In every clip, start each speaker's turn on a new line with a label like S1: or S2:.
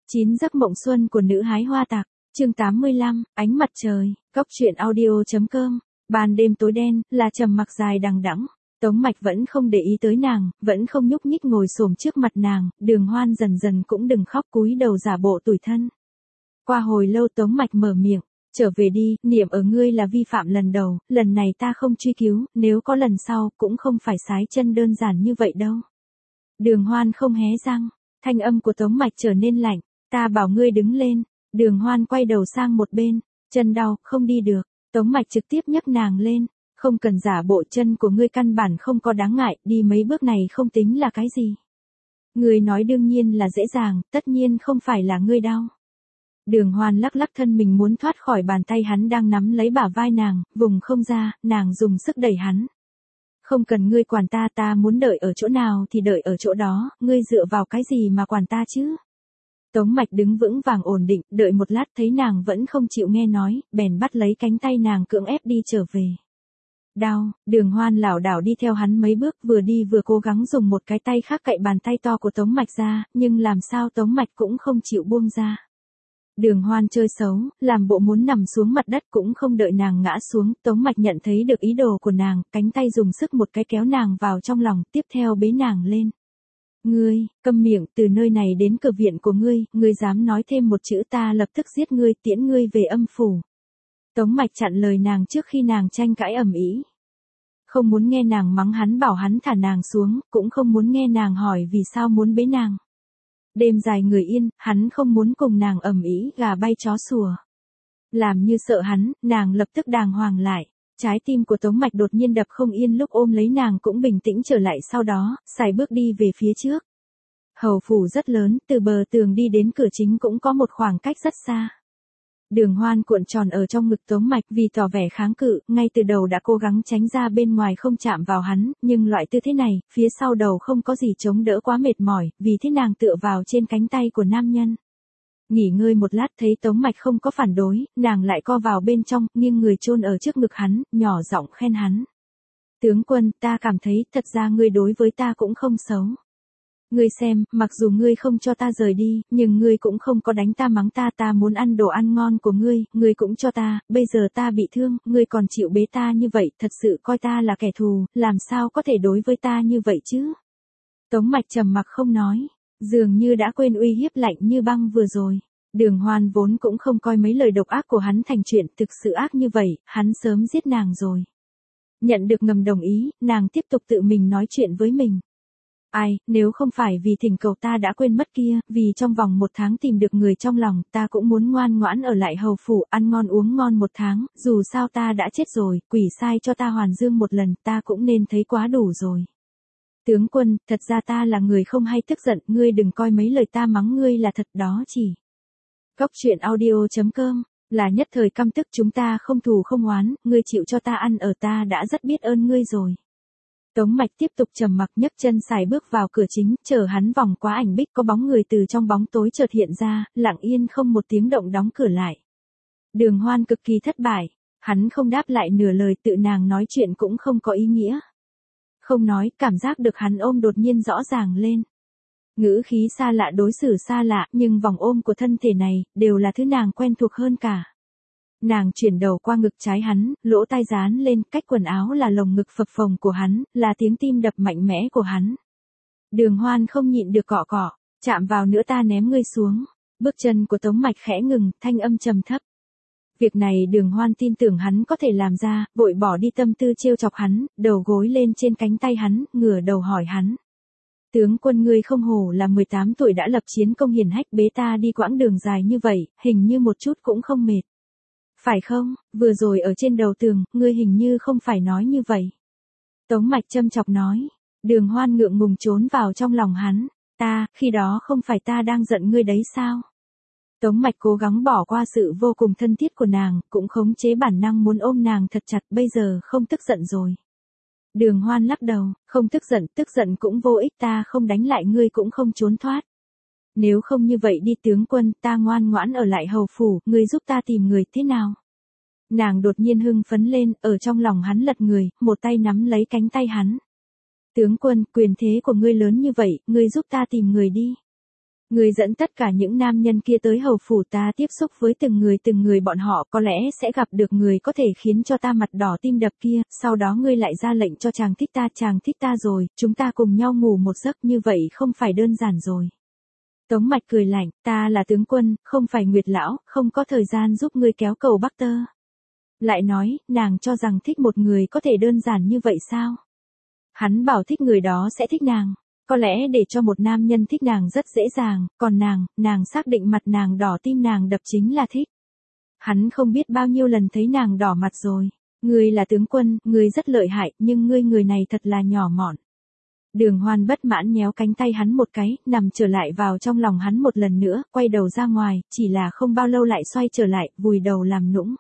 S1: 9 giấc mộng xuân của nữ hái hoa tặc, chương 85, ánh mặt trời, Cóc truyện audio.com. Ban đêm tối đen, là trầm mặc dài đằng đẵng. Tống Mạch vẫn không để ý tới nàng, vẫn không nhúc nhích ngồi xổm trước mặt nàng, Đường Hoan dần dần cũng đừng khóc cúi đầu giả bộ tủi thân. Qua hồi lâu Tống Mạch mở miệng, trở về đi, niệm ở ngươi là vi phạm lần đầu, lần này ta không truy cứu, nếu có lần sau cũng không phải sái chân đơn giản như vậy đâu. Đường Hoan không hé răng, thanh âm của Tống Mạch trở nên lạnh, ta bảo ngươi đứng lên. Đường Hoan quay đầu sang một bên, chân đau, không đi được. Tống Mạch trực tiếp nhấc nàng lên, không cần giả bộ, chân của ngươi căn bản không có đáng ngại, đi mấy bước này không tính là cái gì. Ngươi nói đương nhiên là dễ dàng, tất nhiên không phải là ngươi đau. Đường Hoan lắc lắc thân mình muốn thoát khỏi bàn tay hắn đang nắm lấy bả vai nàng, vùng không ra, nàng dùng sức đẩy hắn. Không cần ngươi quản ta, ta muốn đợi ở chỗ nào thì đợi ở chỗ đó, ngươi dựa vào cái gì mà quản ta chứ? Tống Mạch đứng vững vàng ổn định, đợi một lát thấy nàng vẫn không chịu nghe nói, bèn bắt lấy cánh tay nàng cưỡng ép đi trở về. Đau, Đường Hoan lảo đảo đi theo hắn mấy bước, vừa đi vừa cố gắng dùng một cái tay khác cạy bàn tay to của Tống Mạch ra, nhưng làm sao Tống Mạch cũng không chịu buông ra. Đường Hoan chơi xấu, làm bộ muốn nằm xuống mặt đất, cũng không đợi nàng ngã xuống, Tống Mạch nhận thấy được ý đồ của nàng, cánh tay dùng sức một cái kéo nàng vào trong lòng, tiếp theo bế nàng lên. Ngươi, câm miệng, từ nơi này đến cửa viện của ngươi dám nói thêm một chữ ta lập tức giết ngươi, tiễn ngươi về âm phủ. Tống Mạch chặn lời nàng trước khi nàng tranh cãi ầm ĩ. Không muốn nghe nàng mắng hắn bảo hắn thả nàng xuống, cũng không muốn nghe nàng hỏi vì sao muốn bế nàng. Đêm dài người yên, hắn không muốn cùng nàng ầm ĩ gà bay chó sủa. Làm như sợ hắn, nàng lập tức đàng hoàng lại. Trái tim của Tống Mạch đột nhiên đập không yên, lúc ôm lấy nàng cũng bình tĩnh trở lại, sau đó, sải bước đi về phía trước. Hầu phủ rất lớn, từ bờ tường đi đến cửa chính cũng có một khoảng cách rất xa. Đường Hoan cuộn tròn ở trong ngực Tống Mạch, vì tỏ vẻ kháng cự, ngay từ đầu đã cố gắng tránh ra bên ngoài không chạm vào hắn, nhưng loại tư thế này, phía sau đầu không có gì chống đỡ quá mệt mỏi, vì thế nàng tựa vào trên cánh tay của nam nhân. Nghỉ ngơi một lát thấy Tống Mạch không có phản đối, nàng lại co vào bên trong, nghiêng người chôn ở trước ngực hắn, nhỏ giọng khen hắn. Tướng quân, ta cảm thấy, thật ra ngươi đối với ta cũng không xấu. Ngươi xem, mặc dù ngươi không cho ta rời đi, nhưng ngươi cũng không có đánh ta mắng ta, ta muốn ăn đồ ăn ngon của ngươi cũng cho ta, bây giờ ta bị thương, ngươi còn chịu bế ta như vậy, thật sự coi ta là kẻ thù, làm sao có thể đối với ta như vậy chứ? Tống Mạch trầm mặc không nói, dường như đã quên uy hiếp lạnh như băng vừa rồi. Đường Hoan vốn cũng không coi mấy lời độc ác của hắn thành chuyện thực sự ác như vậy, hắn sớm giết nàng rồi. Nhận được ngầm đồng ý, nàng tiếp tục tự mình nói chuyện với mình. Ai, nếu không phải vì thỉnh cầu ta đã quên mất kia, vì trong vòng 1 tháng tìm được người trong lòng, ta cũng muốn ngoan ngoãn ở lại hầu phủ, ăn ngon uống ngon 1 tháng, dù sao ta đã chết rồi, quỷ sai cho ta hoàn dương một lần, ta cũng nên thấy quá đủ rồi. Tướng quân, thật ra ta là người không hay tức giận, ngươi đừng coi mấy lời ta mắng ngươi là thật đó chỉ. Cóc truyện audio.com, là nhất thời căm tức, chúng ta không thù không oán, ngươi chịu cho ta ăn ở, ta đã rất biết ơn ngươi rồi. Tống Mạch tiếp tục trầm mặc, nhấc chân sải bước vào cửa chính, chờ hắn vòng qua ảnh bích, có bóng người từ trong bóng tối chợt hiện ra, lặng yên không một tiếng động đóng cửa lại. Đường Hoan cực kỳ thất bại, hắn không đáp lại nửa lời, tự nàng nói chuyện cũng không có ý nghĩa. Không nói, cảm giác được hắn ôm đột nhiên rõ ràng lên. Ngữ khí xa lạ, đối xử xa lạ, nhưng vòng ôm của thân thể này, đều là thứ nàng quen thuộc hơn cả. Nàng chuyển đầu qua ngực trái hắn, lỗ tai dán lên, cách quần áo là lồng ngực phập phồng của hắn, là tiếng tim đập mạnh mẽ của hắn. Đường Hoan không nhịn được cọ cọ, chạm vào nữa ta ném ngươi xuống. Bước chân của Tống Mạch khẽ ngừng, thanh âm trầm thấp. Việc này Đường Hoan tin tưởng hắn có thể làm ra, vội bỏ đi tâm tư trêu chọc hắn, đầu gối lên trên cánh tay hắn, ngửa đầu hỏi hắn. Tướng quân, ngươi không hổ là 18 tuổi đã lập chiến công hiển hách, bế ta đi quãng đường dài như vậy, hình như một chút cũng không mệt. Phải không, vừa rồi ở trên đầu tường, ngươi hình như không phải nói như vậy. Tống Mạch châm chọc nói. Đường Hoan ngượng ngùng trốn vào trong lòng hắn. Khi đó không phải ta đang giận ngươi đấy sao? Tống Mạch cố gắng bỏ qua sự vô cùng thân thiết của nàng, cũng khống chế bản năng muốn ôm nàng thật chặt, bây giờ không tức giận rồi. Đường Hoan lắc đầu, không tức giận cũng vô ích, ta không đánh lại ngươi cũng không trốn thoát. Nếu không như vậy đi tướng quân, ta ngoan ngoãn ở lại hầu phủ, ngươi giúp ta tìm người thế nào? Nàng đột nhiên hưng phấn lên, ở trong lòng hắn lật người, một tay nắm lấy cánh tay hắn. Tướng quân, quyền thế của ngươi lớn như vậy, ngươi giúp ta tìm người đi. Ngươi dẫn tất cả những nam nhân kia tới hầu phủ ta tiếp xúc với từng người bọn họ có lẽ sẽ gặp được người có thể khiến cho ta mặt đỏ tim đập kia, sau đó ngươi lại ra lệnh cho chàng thích ta rồi, chúng ta cùng nhau ngủ một giấc như vậy không phải đơn giản rồi. Tống Mạch cười lạnh, ta là tướng quân, không phải Nguyệt lão, không có thời gian giúp ngươi kéo cầu Bắc Tơ. Lại nói, nàng cho rằng thích một người có thể đơn giản như vậy sao? Hắn bảo thích người đó sẽ thích nàng. Có lẽ để cho một nam nhân thích nàng rất dễ dàng, còn nàng xác định mặt nàng đỏ tim nàng đập chính là thích. Hắn không biết bao nhiêu lần thấy nàng đỏ mặt rồi. Ngươi là tướng quân, ngươi rất lợi hại, nhưng ngươi người này thật là nhỏ mọn. Đường Hoan bất mãn nhéo cánh tay hắn một cái, nằm trở lại vào trong lòng hắn một lần nữa, quay đầu ra ngoài, chỉ là không bao lâu lại xoay trở lại, vùi đầu làm nũng.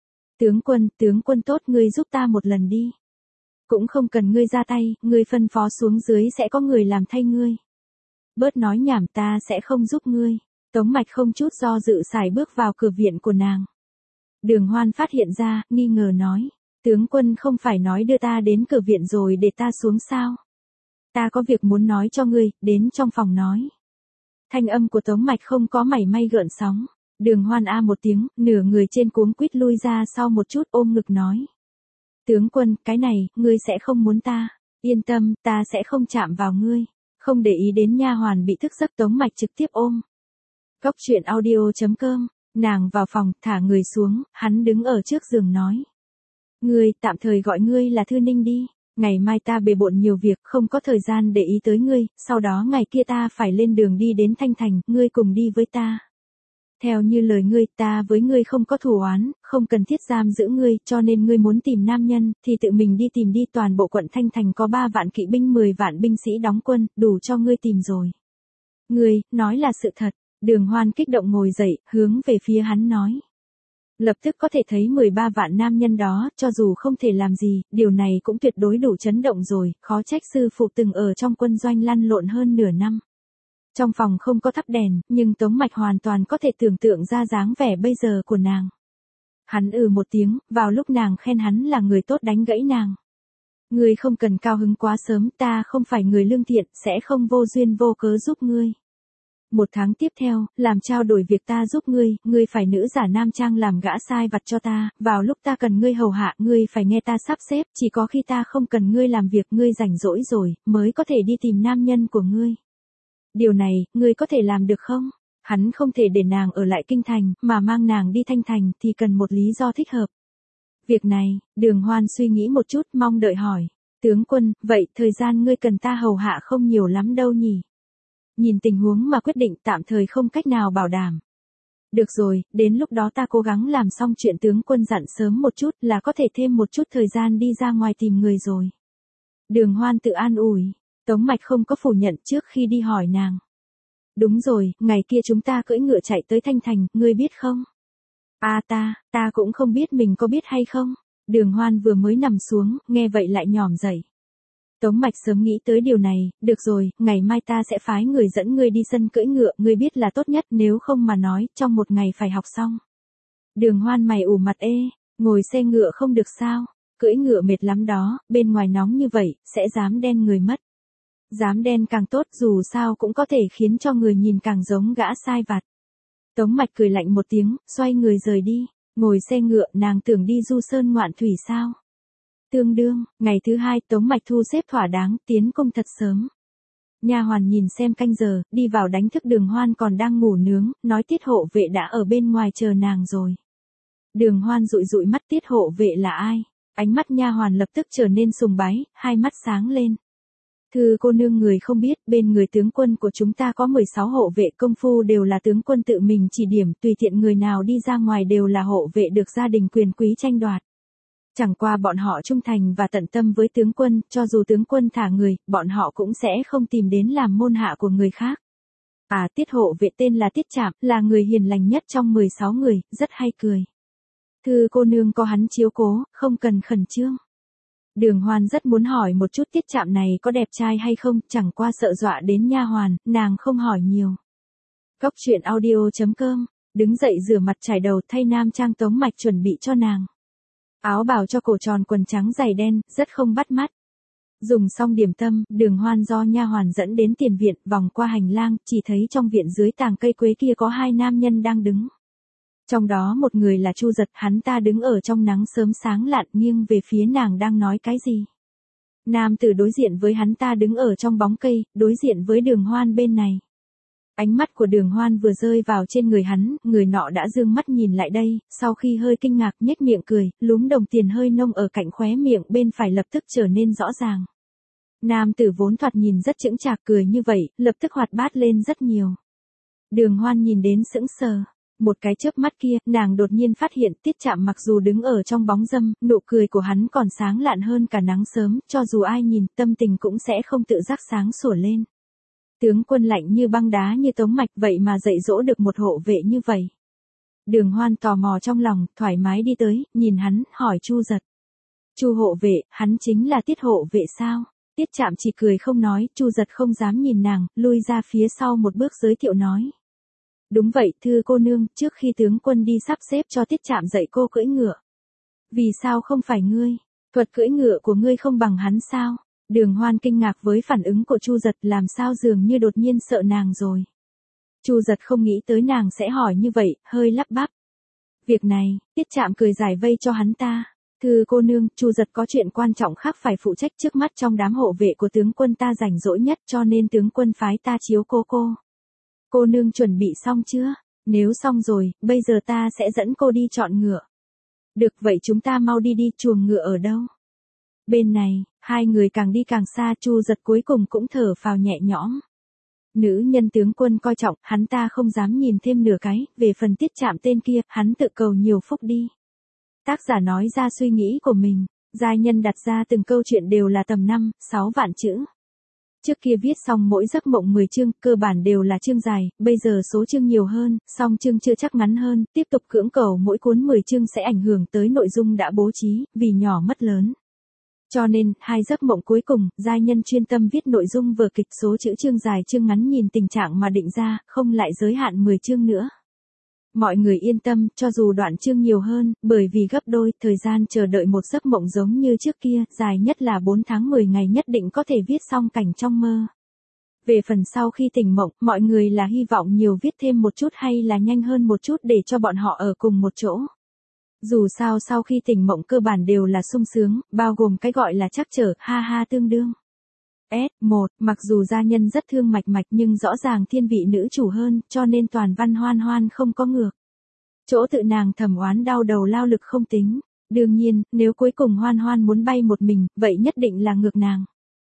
S1: Tướng quân tốt, ngươi giúp ta một lần đi. Cũng không cần ngươi ra tay, ngươi phân phó xuống dưới sẽ có người làm thay ngươi. Bớt nói nhảm, ta sẽ không giúp ngươi. Tống Mạch không chút do dự sải bước vào cửa viện của nàng. Đường Hoan phát hiện ra, nghi ngờ nói. Tướng quân không phải nói đưa ta đến cửa viện rồi để ta xuống sao? Ta có việc muốn nói cho ngươi, đến trong phòng nói. Thanh âm của Tống Mạch không có mảy may gợn sóng. Đường Hoan a một tiếng, nửa người trên cuống quýt lui ra sau một chút ôm ngực nói. Tướng quân, cái này, ngươi sẽ không muốn ta. Yên tâm, ta sẽ không chạm vào ngươi. Không để ý đến nha hoàn bị thức giấc, Tống Mạch trực tiếp ôm. Cốc truyện audio.com, nàng vào phòng, thả người xuống, hắn đứng ở trước giường nói. Ngươi, tạm thời gọi ngươi là Thư Ninh đi. Ngày mai ta bề bộn nhiều việc, không có thời gian để ý tới ngươi, sau đó ngày kia ta phải lên đường đi đến Thanh Thành, ngươi cùng đi với ta. Theo như lời ngươi, ta với ngươi không có thù oán, không cần thiết giam giữ ngươi, cho nên ngươi muốn tìm nam nhân, thì tự mình đi tìm đi, toàn bộ quận Thanh Thành có 3 vạn kỵ binh 10 vạn binh sĩ đóng quân, đủ cho ngươi tìm rồi. Ngươi, nói là sự thật. Đường Hoan kích động ngồi dậy, hướng về phía hắn nói. Lập tức có thể thấy 13 vạn nam nhân đó, cho dù không thể làm gì, điều này cũng tuyệt đối đủ chấn động rồi, khó trách sư phụ từng ở trong quân doanh lăn lộn hơn nửa năm. Trong phòng không có thắp đèn, nhưng Tống Mạch hoàn toàn có thể tưởng tượng ra dáng vẻ bây giờ của nàng. Hắn một tiếng, vào lúc nàng khen hắn là người tốt đánh gãy nàng. Ngươi không cần cao hứng quá sớm, ta không phải người lương thiện, sẽ không vô duyên vô cớ giúp ngươi. 1 tháng tiếp theo, làm trao đổi việc ta giúp ngươi phải nữ giả nam trang làm gã sai vặt cho ta, vào lúc ta cần ngươi hầu hạ, ngươi phải nghe ta sắp xếp, chỉ có khi ta không cần ngươi làm việc, ngươi rảnh rỗi rồi, mới có thể đi tìm nam nhân của ngươi. Điều này, ngươi có thể làm được không? Hắn không thể để nàng ở lại kinh thành, mà mang nàng đi Thanh Thành, thì cần một lý do thích hợp. Việc này, Đường Hoan suy nghĩ một chút, mong đợi hỏi. Tướng quân, vậy thời gian ngươi cần ta hầu hạ không nhiều lắm đâu nhỉ? Nhìn tình huống mà quyết định, tạm thời không cách nào bảo đảm. Được rồi, đến lúc đó ta cố gắng làm xong chuyện tướng quân dặn sớm một chút là có thể thêm một chút thời gian đi ra ngoài tìm người rồi. Đường Hoan tự an ủi. Tống Mạch không có phủ nhận trước khi đi hỏi nàng. Đúng rồi, ngày kia chúng ta cưỡi ngựa chạy tới Thanh Thành, ngươi biết không? Ta cũng không biết mình có biết hay không. Đường Hoan vừa mới nằm xuống, nghe vậy lại nhỏm dậy. Tống Mạch sớm nghĩ tới điều này, được rồi, ngày mai ta sẽ phái người dẫn ngươi đi sân cưỡi ngựa, ngươi biết là tốt nhất, nếu không mà nói, trong 1 ngày phải học xong. Đường Hoan mày ủ mặt ngồi xe ngựa không được sao? Cưỡi ngựa mệt lắm đó, bên ngoài nóng như vậy, sẽ dám đen người mất. Dám đen càng tốt, dù sao cũng có thể khiến cho người nhìn càng giống gã sai vặt. Tống Mạch cười lạnh một tiếng, xoay người rời đi. Ngồi xe ngựa, nàng tưởng đi du sơn ngoạn thủy sao? Tương đương, ngày thứ 2, Tống Mạch thu xếp thỏa đáng, tiến cung thật sớm. Nha hoàn nhìn xem canh giờ, đi vào đánh thức Đường Hoan còn đang ngủ nướng, nói Tiết hộ vệ đã ở bên ngoài chờ nàng rồi. Đường Hoan dụi dụi mắt, Tiết hộ vệ là ai? Ánh mắt nha hoàn lập tức trở nên sùng bái, hai mắt sáng lên. Thư cô nương, người không biết, bên người tướng quân của chúng ta có 16 hộ vệ, công phu đều là tướng quân tự mình chỉ điểm, tùy tiện người nào đi ra ngoài đều là hộ vệ được gia đình quyền quý tranh đoạt. Chẳng qua bọn họ trung thành và tận tâm với tướng quân, cho dù tướng quân thả người, bọn họ cũng sẽ không tìm đến làm môn hạ của người khác. Tiết hộ vệ tên là Tiết Trạm, là người hiền lành nhất trong 16 người, rất hay cười. Thư cô nương có hắn chiếu cố, không cần khẩn trương. Đường Hoan rất muốn hỏi một chút Tiết Trạm này có đẹp trai hay không, chẳng qua sợ dọa đến nha hoàn, nàng không hỏi nhiều. Cốc truyện audio.com, đứng dậy rửa mặt chải đầu, thay nam trang. Tống Mạch chuẩn bị cho nàng áo bào cho cổ tròn, quần trắng, giày đen, rất không bắt mắt. Dùng xong điểm tâm, Đường Hoan do nha hoàn dẫn đến tiền viện, vòng qua hành lang, chỉ thấy trong viện dưới tàng cây quế kia có hai nam nhân đang đứng. Trong đó một người là Chu Giật, hắn ta đứng ở trong nắng sớm sáng lạn nghiêng về phía nàng đang nói cái gì. Nam tử đối diện với hắn ta đứng ở trong bóng cây, đối diện với Đường Hoan bên này. Ánh mắt của Đường Hoan vừa rơi vào trên người hắn, người nọ đã dương mắt nhìn lại đây, sau khi hơi kinh ngạc nhếch miệng cười, lúm đồng tiền hơi nông ở cạnh khóe miệng bên phải lập tức trở nên rõ ràng. Nam tử vốn thoạt nhìn rất chững chạc cười như vậy, lập tức hoạt bát lên rất nhiều. Đường Hoan nhìn đến sững sờ. Một cái chớp mắt kia, nàng đột nhiên phát hiện Tiết Trạm mặc dù đứng ở trong bóng râm, nụ cười của hắn còn sáng lạn hơn cả nắng sớm, cho dù ai nhìn, tâm tình cũng sẽ không tự giác sáng sủa lên. Tướng quân lạnh như băng đá như Tống Mạch vậy mà dạy dỗ được một hộ vệ như vậy. Đường Hoan tò mò trong lòng, thoải mái đi tới, nhìn hắn, hỏi Chu Giật. Chu hộ vệ, hắn chính là Tiết hộ vệ sao? Tiết Trạm chỉ cười không nói, Chu Giật không dám nhìn nàng, lui ra phía sau một bước giới thiệu nói. Đúng vậy, thưa cô nương, trước khi tướng quân đi sắp xếp cho Tiết Trạm dạy cô cưỡi ngựa. Vì sao không phải ngươi? Thuật cưỡi ngựa của ngươi không bằng hắn sao? Đường Hoan kinh ngạc với phản ứng của Chu Giật, làm sao dường như đột nhiên sợ nàng rồi. Chu Giật không nghĩ tới nàng sẽ hỏi như vậy, hơi lắp bắp. Việc này, Tiết Trạm cười giải vây cho hắn ta. Thưa cô nương, Chu Giật có chuyện quan trọng khác phải phụ trách trước mắt trong đám hộ vệ của tướng quân ta rảnh rỗi nhất, cho nên tướng quân phái ta chiếu cố cô. Cô nương chuẩn bị xong chưa? Nếu xong rồi, bây giờ ta sẽ dẫn cô đi chọn ngựa. Được vậy chúng ta mau đi đi, chuồng ngựa ở đâu? Bên này, hai người càng đi càng xa, Chu Giật cuối cùng cũng thở phào nhẹ nhõm. Nữ nhân tướng quân coi trọng, hắn ta không dám nhìn thêm nửa cái, về phần Tiết Trạm tên kia, hắn tự cầu nhiều phúc đi. Tác giả nói ra suy nghĩ của mình, giai nhân đặt ra từng câu chuyện đều là tầm 5-6 vạn chữ. Trước kia viết xong mỗi giấc mộng 10 chương, cơ bản đều là chương dài, bây giờ số chương nhiều hơn, song chương chưa chắc ngắn hơn, tiếp tục cưỡng cầu mỗi cuốn 10 chương sẽ ảnh hưởng tới nội dung đã bố trí, vì nhỏ mất lớn. Cho nên, hai giấc mộng cuối cùng, giai nhân chuyên tâm viết nội dung vở kịch, số chữ chương dài chương ngắn nhìn tình trạng mà định ra, không lại giới hạn 10 chương nữa. Mọi người yên tâm, cho dù đoạn chương nhiều hơn, bởi vì gấp đôi, thời gian chờ đợi một giấc mộng giống như trước kia, dài nhất là 4 tháng 10 ngày nhất định có thể viết xong cảnh trong mơ. Về phần sau khi tỉnh mộng, mọi người là hy vọng nhiều viết thêm một chút hay là nhanh hơn một chút để cho bọn họ ở cùng một chỗ. Dù sao sau khi tỉnh mộng cơ bản đều là sung sướng, bao gồm cái gọi là trắc trở, ha ha tương đương. S1, mặc dù gia nhân rất thương Mạch Mạch nhưng rõ ràng thiên vị nữ chủ hơn, cho nên toàn văn Hoan Hoan không có ngược. Chỗ tự nàng thầm oán đau đầu lao lực không tính. Đương nhiên, nếu cuối cùng Hoan Hoan muốn bay một mình, vậy nhất định là ngược nàng.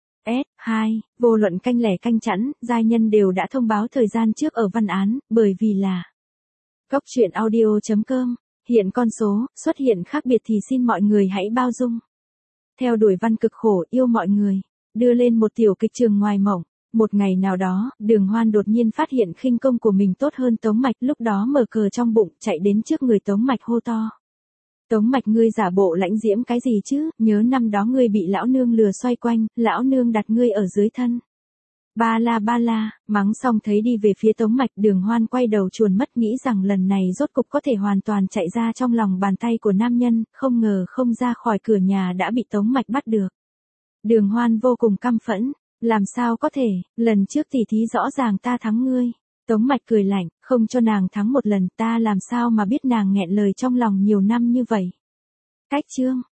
S1: S2, vô luận canh lẻ canh chẵn, giai nhân đều đã thông báo thời gian trước ở văn án, bởi vì là Cốc truyện audio.com. Hiện con số, xuất hiện khác biệt thì xin mọi người hãy bao dung. Theo đuổi văn cực khổ yêu mọi người. Đưa lên một tiểu kịch trường ngoài mộng. Một ngày nào đó, Đường Hoan đột nhiên phát hiện khinh công của mình tốt hơn Tống Mạch, lúc đó mở cờ trong bụng, chạy đến trước người Tống Mạch hô to. Tống Mạch ngươi giả bộ lãnh diễm cái gì chứ, nhớ năm đó ngươi bị lão nương lừa xoay quanh, lão nương đặt ngươi ở dưới thân. Ba la, mắng xong thấy đi về phía Tống Mạch, Đường Hoan quay đầu chuồn mất nghĩ rằng lần này rốt cục có thể hoàn toàn chạy ra trong lòng bàn tay của nam nhân, không ngờ không ra khỏi cửa nhà đã bị Tống Mạch bắt được. Đường Hoan vô cùng căm phẫn, làm sao có thể, lần trước tỉ thí rõ ràng ta thắng ngươi. Tống Mạch cười lạnh, không cho nàng thắng một lần ta làm sao mà biết nàng nghẹn lời trong lòng nhiều năm như vậy. Cách chương.